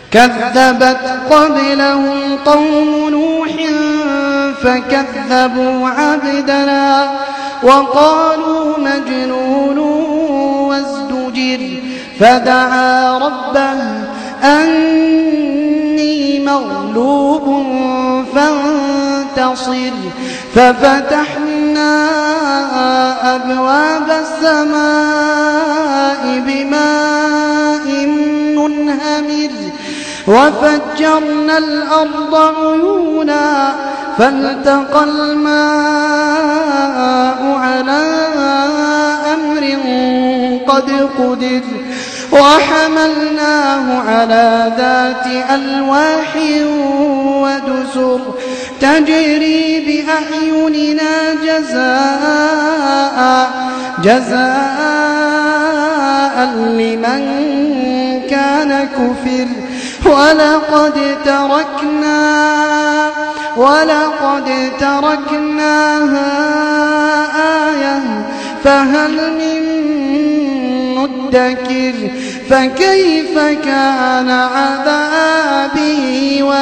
كذبت قبلهم قوم نوح فكذبوا عبدنا وقالوا مجنون وازدجر فدعا ربه أني مغلوب فانتصر ففتحنا أبواب السماء بماء منهمر وفجرنا الأرض عيونا فالتقى الماء على أمر قد قدر وحملناه على ذات ألواح ودسر تجري بأعيننا جزاء لمن كان كفر ولقد تركناها آية فهل من مدكر فكيف كان عذابي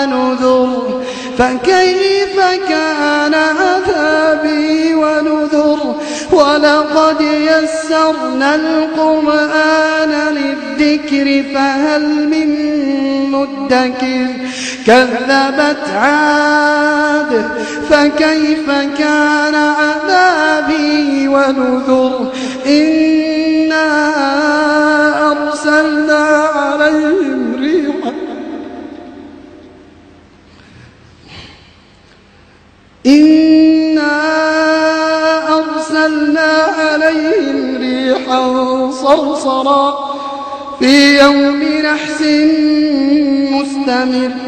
ونذر ولقد يسرنا القرآن للذكر فهل من مدكر كذبت عاد فكيف كان عذابي ونذر إنا أرسلنا عليهم ريحا صرصرا في يوم نحس مستمر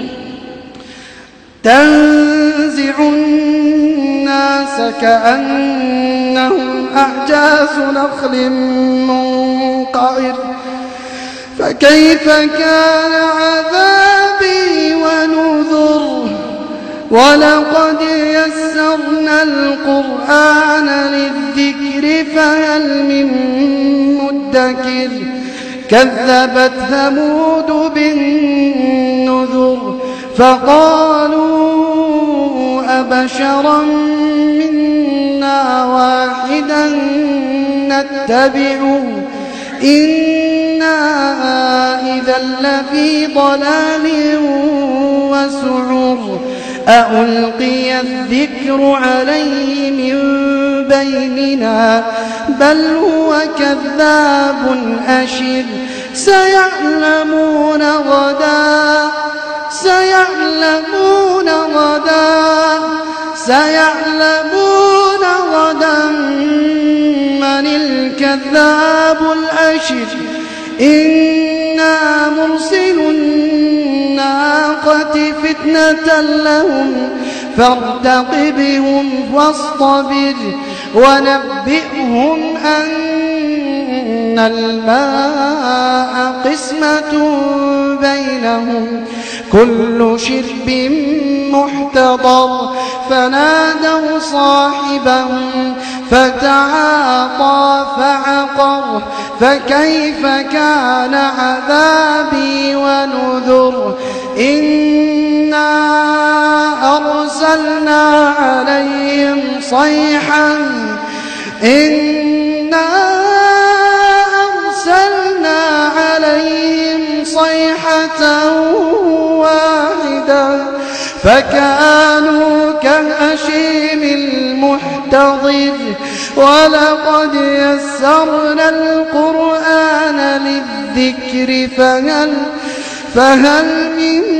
تنزع الناس كأنهم أعجاز نخل منقعر فكيف كان عذابي ونذر ولقد يسرنا القرآن للذكر فهل من مدكر كذبت ثمود بالنذر فقالوا أبشرا منا واحدا نتبعه إنا إذا لفي ضلال وسعر أألقي الذكر عليه من بيننا بل هو كذاب أشر سيعلمون غدا من الكذاب الأشر إنا مرسل الناقة فتنة لهم فارتقبهم واصطبر ونبئهم أن الماء قسمة بينهم كل شرب محتضر فنادوا صاحبهم فتعاطى فعقر فكيف كان عذابي ونذر إنا أرسلنا عليهم صيحة واحدة فكانوا كهشيم المحتضر ولقد يسرنا القرآن للذكر فهل من